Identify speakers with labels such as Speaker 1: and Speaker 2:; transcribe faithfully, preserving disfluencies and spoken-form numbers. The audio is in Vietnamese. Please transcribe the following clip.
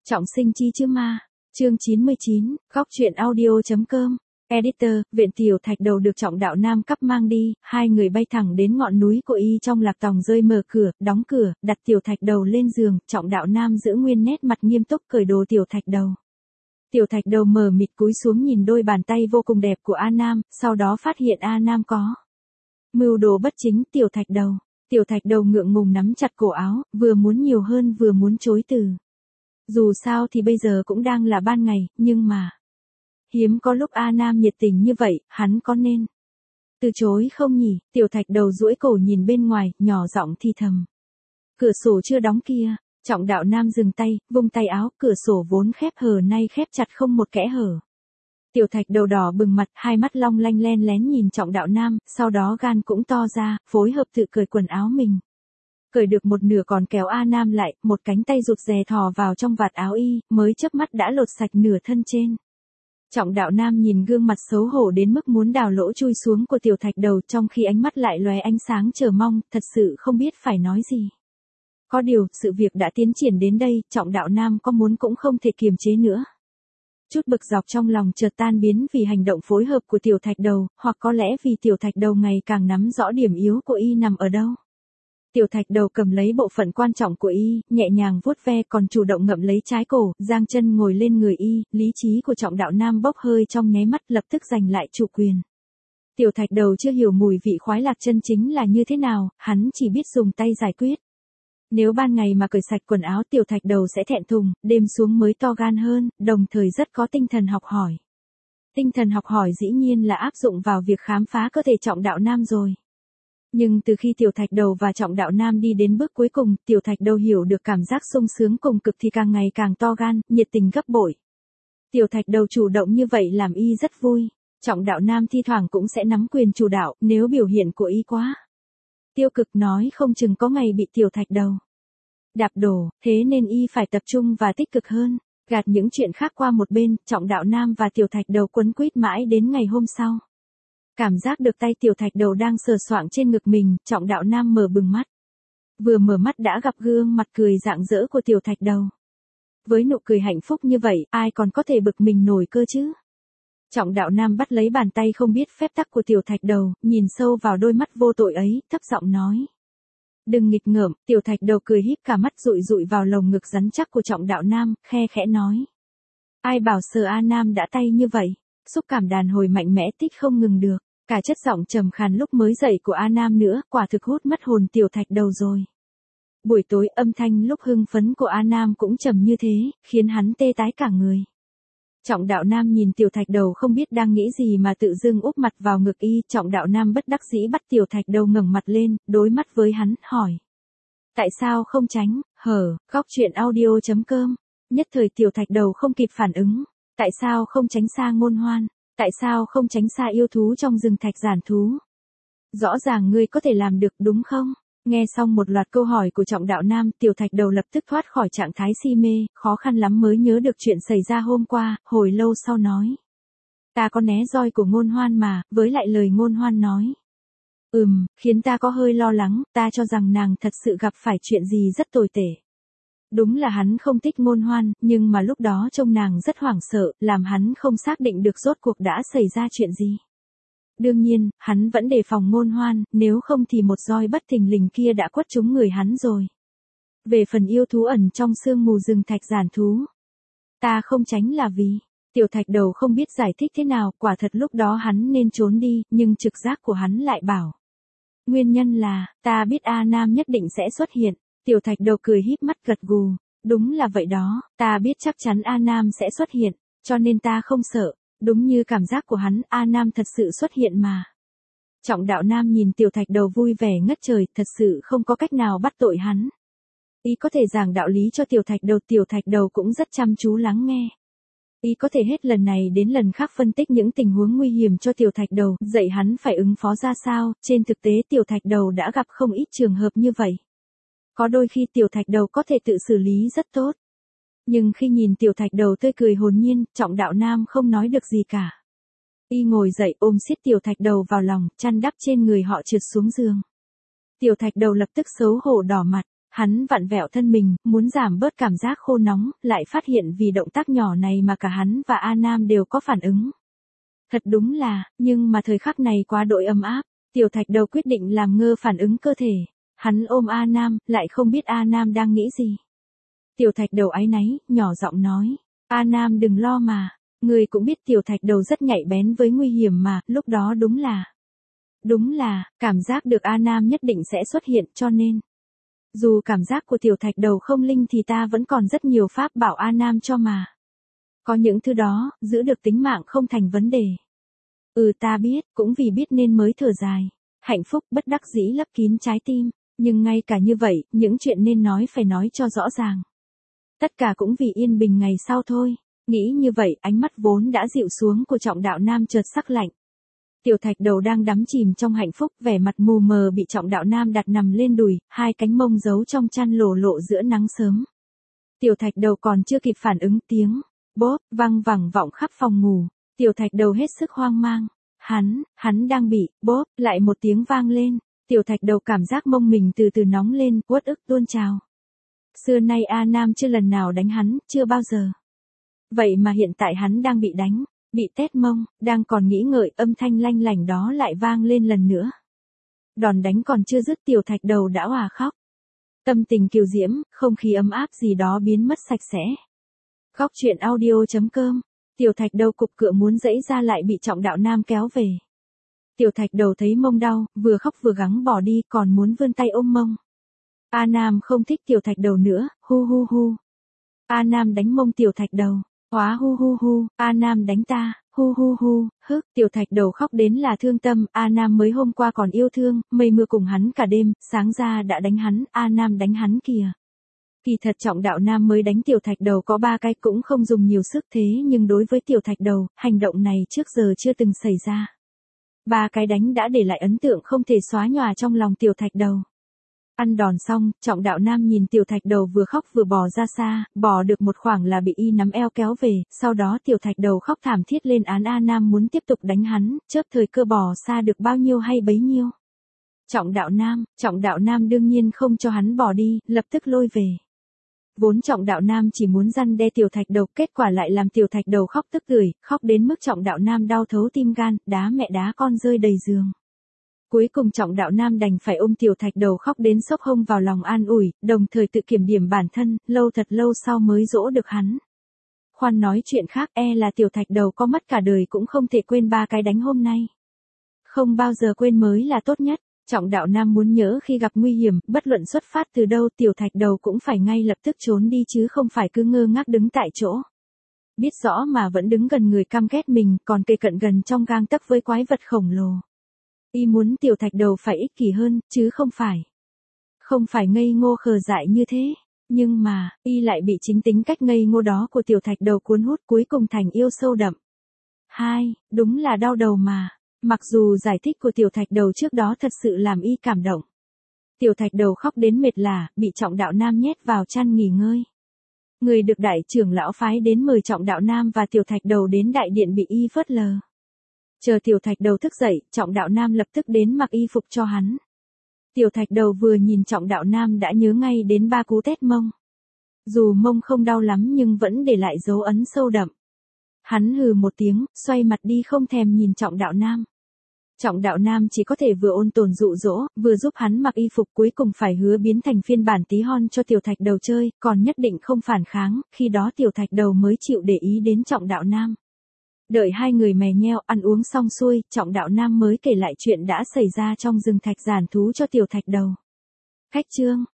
Speaker 1: Trọng sinh chi chứ ma. Chương chín mươi chín, góc truyện audio.com. Editor, viện tiểu thạch đầu được Trọng Đạo Nam cắp mang đi, hai người bay thẳng đến ngọn núi của y trong lạc tòng rơi mở cửa, đóng cửa, đặt tiểu thạch đầu lên giường, Trọng Đạo Nam giữ nguyên nét mặt nghiêm túc cởi đồ tiểu thạch đầu. Tiểu thạch đầu mờ mịt cúi xuống nhìn đôi bàn tay vô cùng đẹp của A Nam, sau đó phát hiện A Nam có mưu đồ bất chính. Tiểu thạch đầu, tiểu thạch đầu ngượng ngùng nắm chặt cổ áo, vừa muốn nhiều hơn vừa muốn chối từ. Dù sao thì bây giờ cũng đang là ban ngày, nhưng mà hiếm có lúc A Nam nhiệt tình như vậy, hắn có nên từ chối không nhỉ? Tiểu thạch đầu duỗi cổ nhìn bên ngoài, nhỏ giọng thì thầm. Cửa sổ chưa đóng kia. Trọng Đạo Nam dừng tay, vung tay áo, cửa sổ vốn khép hờ nay khép chặt không một kẽ hở. Tiểu thạch đầu đỏ bừng mặt, hai mắt long lanh len lén nhìn Trọng Đạo Nam, sau đó gan cũng to ra, phối hợp tự cởi quần áo mình. Cởi được một nửa còn kéo A Nam lại, một cánh tay rụt rè thò vào trong vạt áo y, mới chớp mắt đã lột sạch nửa thân trên. Trọng Đạo Nam nhìn gương mặt xấu hổ đến mức muốn đào lỗ chui xuống của tiểu thạch đầu, trong khi ánh mắt lại lóe ánh sáng chờ mong, thật sự không biết phải nói gì. Có điều, sự việc đã tiến triển đến đây, Trọng Đạo Nam có muốn cũng không thể kiềm chế nữa. Chút bực dọc trong lòng chợt tan biến vì hành động phối hợp của tiểu thạch đầu, hoặc có lẽ vì tiểu thạch đầu ngày càng nắm rõ điểm yếu của y nằm ở đâu. Tiểu thạch đầu cầm lấy bộ phận quan trọng của y, nhẹ nhàng vuốt ve, còn chủ động ngậm lấy trái cổ, giang chân ngồi lên người y, lý trí của Trọng Đạo Nam bốc hơi trong nháy mắt, lập tức giành lại chủ quyền. Tiểu thạch đầu chưa hiểu mùi vị khoái lạc chân chính là như thế nào, hắn chỉ biết dùng tay giải quyết. Nếu ban ngày mà cởi sạch quần áo tiểu thạch đầu sẽ thẹn thùng, đêm xuống mới to gan hơn, đồng thời rất có tinh thần học hỏi. Tinh thần học hỏi dĩ nhiên là áp dụng vào việc khám phá cơ thể Trọng Đạo Nam rồi. Nhưng từ khi tiểu thạch đầu và Trọng Đạo Nam đi đến bước cuối cùng, tiểu thạch đầu hiểu được cảm giác sung sướng cùng cực thì càng ngày càng to gan, nhiệt tình gấp bội. Tiểu thạch đầu chủ động như vậy làm y rất vui. Trọng Đạo Nam thi thoảng cũng sẽ nắm quyền chủ đạo, nếu biểu hiện của y quá tiêu cực nói không chừng có ngày bị tiểu thạch đầu đạp đổ, thế nên y phải tập trung và tích cực hơn. Gạt những chuyện khác qua một bên, Trọng Đạo Nam và tiểu thạch đầu quấn quýt mãi đến ngày hôm sau. Cảm giác được tay tiểu thạch đầu đang sờ soạng trên ngực mình, Trọng Đạo Nam mở bừng mắt. Vừa mở mắt đã gặp gương mặt cười rạng rỡ của tiểu thạch đầu. Với nụ cười hạnh phúc như vậy, ai còn có thể bực mình nổi cơ chứ? Trọng Đạo Nam bắt lấy bàn tay không biết phép tắc của tiểu thạch đầu, nhìn sâu vào đôi mắt vô tội ấy, thấp giọng nói. Đừng nghịch ngợm. Tiểu thạch đầu cười híp cả mắt dụi dụi vào lồng ngực rắn chắc của Trọng Đạo Nam, khe khẽ nói. Ai bảo sờ A Nam đã tay như vậy? Xúc cảm đàn hồi mạnh mẽ tích không ngừng được. Cả chất giọng trầm khàn lúc mới dậy của A Nam nữa, quả thực hút mất hồn tiểu thạch đầu rồi. Buổi tối âm thanh lúc hưng phấn của A Nam cũng trầm như thế, khiến hắn tê tái cả người. Trọng Đạo Nam nhìn tiểu thạch đầu không biết đang nghĩ gì mà tự dưng úp mặt vào ngực y, Trọng Đạo Nam bất đắc dĩ bắt tiểu thạch đầu ngẩng mặt lên, đối mắt với hắn, hỏi. Tại sao không tránh, hở, góc truyện audio.com. Nhất thời tiểu thạch đầu không kịp phản ứng. Tại sao không tránh xa Ngôn Hoan? Tại sao không tránh xa yêu thú trong rừng thạch giản thú? Rõ ràng ngươi có thể làm được đúng không? Nghe xong một loạt câu hỏi của Trọng Đạo Nam, tiểu thạch đầu lập tức thoát khỏi trạng thái si mê, khó khăn lắm mới nhớ được chuyện xảy ra hôm qua, hồi lâu sau nói. Ta có né roi của Ngôn Hoan mà, với lại lời Ngôn Hoan nói. Ừm, khiến ta có hơi lo lắng, ta cho rằng nàng thật sự gặp phải chuyện gì rất tồi tệ. Đúng là hắn không thích Ngôn Hoan, nhưng mà lúc đó trông nàng rất hoảng sợ, làm hắn không xác định được rốt cuộc đã xảy ra chuyện gì. Đương nhiên, hắn vẫn đề phòng Ngôn Hoan, nếu không thì một roi bất thình lình kia đã quất trúng người hắn rồi. Về phần yêu thú ẩn trong sương mù rừng thạch giản thú, ta không tránh là vì, tiểu thạch đầu không biết giải thích thế nào, quả thật lúc đó hắn nên trốn đi, nhưng trực giác của hắn lại bảo. Nguyên nhân là, ta biết A Nam nhất định sẽ xuất hiện, tiểu thạch đầu cười híp mắt gật gù, đúng là vậy đó, ta biết chắc chắn A Nam sẽ xuất hiện, cho nên ta không sợ. Đúng như cảm giác của hắn, A Nam thật sự xuất hiện mà. Trọng Đạo Nam nhìn tiểu thạch đầu vui vẻ ngất trời, thật sự không có cách nào bắt tội hắn. Ý có thể giảng đạo lý cho tiểu thạch đầu, tiểu thạch đầu cũng rất chăm chú lắng nghe. Ý có thể hết lần này đến lần khác phân tích những tình huống nguy hiểm cho tiểu thạch đầu, dạy hắn phải ứng phó ra sao, trên thực tế tiểu thạch đầu đã gặp không ít trường hợp như vậy. Có đôi khi tiểu thạch đầu có thể tự xử lý rất tốt. Nhưng khi nhìn tiểu thạch đầu tươi cười hồn nhiên, Trọng Đạo Nam không nói được gì cả. Y ngồi dậy ôm siết tiểu thạch đầu vào lòng, chăn đắp trên người họ trượt xuống giường. Tiểu thạch đầu lập tức xấu hổ đỏ mặt, Hắn vặn vẹo thân mình, muốn giảm bớt cảm giác khô nóng, lại phát hiện vì động tác nhỏ này mà cả hắn và A Nam đều có phản ứng. Thật đúng là, nhưng mà thời khắc này quá đỗi ấm áp, Tiểu Thạch Đầu quyết định làm ngơ phản ứng cơ thể. Hắn ôm A Nam, lại không biết A Nam đang nghĩ gì. Tiểu Thạch Đầu áy náy, nhỏ giọng nói, A Nam đừng lo mà, người cũng biết Tiểu Thạch Đầu rất nhạy bén với nguy hiểm mà, lúc đó đúng là, đúng là, cảm giác được A Nam nhất định sẽ xuất hiện cho nên. Dù cảm giác của Tiểu Thạch Đầu không linh thì ta vẫn còn rất nhiều pháp bảo A Nam cho mà. Có những thứ đó, giữ được tính mạng không thành vấn đề. Ừ ta biết, cũng vì biết nên mới thở dài. Hạnh phúc bất đắc dĩ lấp kín trái tim. Nhưng ngay cả như vậy, những chuyện nên nói phải nói cho rõ ràng. Tất cả cũng vì yên bình ngày sau thôi. Nghĩ như vậy, ánh mắt vốn đã dịu xuống của Trọng Đạo Nam chợt sắc lạnh. Tiểu Thạch Đầu đang đắm chìm trong hạnh phúc, vẻ mặt mù mờ bị Trọng Đạo Nam đặt nằm lên đùi, hai cánh mông giấu trong chăn lổ lộ giữa nắng sớm. Tiểu Thạch Đầu còn chưa kịp phản ứng, tiếng bốp vang vẳng vọng khắp phòng ngủ. Tiểu Thạch Đầu hết sức hoang mang. Hắn, hắn đang bị bốp, lại một tiếng vang lên. Tiểu Thạch Đầu cảm giác mông mình từ từ nóng lên, uất ức tuôn trào. Xưa nay A Nam chưa lần nào đánh hắn, chưa bao giờ. Vậy mà hiện tại hắn đang bị đánh, bị tét mông, đang còn nghĩ ngợi, âm thanh lanh lảnh đó lại vang lên lần nữa. Đòn đánh còn chưa dứt, Tiểu Thạch Đầu đã òa khóc. Tâm tình kiều diễm, không khí ấm áp gì đó biến mất sạch sẽ. Khóc chuyện audio chấm com. Tiểu Thạch Đầu cục cựa muốn giãy ra lại bị Trọng Đạo Nam kéo về. Tiểu Thạch Đầu thấy mông đau, vừa khóc vừa gắng bỏ đi, còn muốn vươn tay ôm mông. A Nam không thích Tiểu Thạch Đầu nữa, hu hu hu. A Nam đánh mông Tiểu Thạch Đầu, hóa hu hu hu, A Nam đánh ta, hu hu hu, hức. Tiểu Thạch Đầu khóc đến là thương tâm, A Nam mới hôm qua còn yêu thương, mây mưa cùng hắn cả đêm, sáng ra đã đánh hắn, A Nam đánh hắn kìa. Kỳ thật Trọng Đạo Nam mới đánh Tiểu Thạch Đầu có ba cái cũng không dùng nhiều sức thế nhưng đối với Tiểu Thạch Đầu, hành động này trước giờ chưa từng xảy ra. Ba cái đánh đã để lại ấn tượng không thể xóa nhòa trong lòng Tiểu Thạch Đầu. Ăn đòn xong, Trọng Đạo Nam nhìn Tiểu Thạch Đầu vừa khóc vừa bò ra xa, bò được một khoảng là bị y nắm eo kéo về, sau đó Tiểu Thạch Đầu khóc thảm thiết lên án A Nam muốn tiếp tục đánh hắn, chớp thời cơ bò xa được bao nhiêu hay bấy nhiêu. Trọng Đạo Nam, Trọng Đạo Nam đương nhiên không cho hắn bỏ đi, lập tức lôi về. Vốn Trọng Đạo Nam chỉ muốn răn đe Tiểu Thạch Đầu, kết quả lại làm Tiểu Thạch Đầu khóc tức tưởi, khóc đến mức Trọng Đạo Nam đau thấu tim gan, đá mẹ đá con rơi đầy giường. Cuối cùng Trọng Đạo Nam đành phải ôm Tiểu Thạch Đầu khóc đến xốc hông vào lòng an ủi, đồng thời tự kiểm điểm bản thân, lâu thật lâu sau mới dỗ được hắn. Khoan nói chuyện khác, e là Tiểu Thạch Đầu có mất cả đời cũng không thể quên ba cái đánh hôm nay. Không bao giờ quên mới là tốt nhất. Trọng Đạo Nam muốn nhớ khi gặp nguy hiểm, bất luận xuất phát từ đâu Tiểu Thạch Đầu cũng phải ngay lập tức trốn đi chứ không phải cứ ngơ ngác đứng tại chỗ. Biết rõ mà vẫn đứng gần người căm ghét mình, còn kề cận gần trong gang tấc với quái vật khổng lồ. Y muốn Tiểu Thạch Đầu phải ích kỷ hơn, chứ không phải. Không phải ngây ngô khờ dại như thế. Nhưng mà, Y lại bị chính tính cách ngây ngô đó của Tiểu Thạch Đầu cuốn hút cuối cùng thành yêu sâu đậm. Hai, đúng là đau đầu mà. Mặc dù giải thích của Tiểu Thạch Đầu trước đó thật sự làm Y cảm động. Tiểu Thạch Đầu khóc đến mệt lả, bị Trọng Đạo Nam nhét vào chăn nghỉ ngơi. Người được đại trưởng lão phái đến mời Trọng Đạo Nam và Tiểu Thạch Đầu đến đại điện bị Y phớt lờ. Chờ Tiểu Thạch Đầu thức dậy, Trọng Đạo Nam lập tức đến mặc y phục cho hắn. Tiểu Thạch Đầu vừa nhìn Trọng Đạo Nam đã nhớ ngay đến ba cú tét mông. Dù mông không đau lắm nhưng vẫn để lại dấu ấn sâu đậm. Hắn hừ một tiếng, xoay mặt đi không thèm nhìn Trọng Đạo Nam. Trọng Đạo Nam chỉ có thể vừa ôn tồn dụ dỗ, vừa giúp hắn mặc y phục, cuối cùng phải hứa biến thành phiên bản tí hon cho Tiểu Thạch Đầu chơi, còn nhất định không phản kháng, khi đó Tiểu Thạch Đầu mới chịu để ý đến Trọng Đạo Nam. Đợi hai người mè nheo ăn uống xong xuôi, Trọng Đạo Nam mới kể lại chuyện đã xảy ra trong rừng thạch giản thú cho Tiểu Thạch Đầu. Khách chương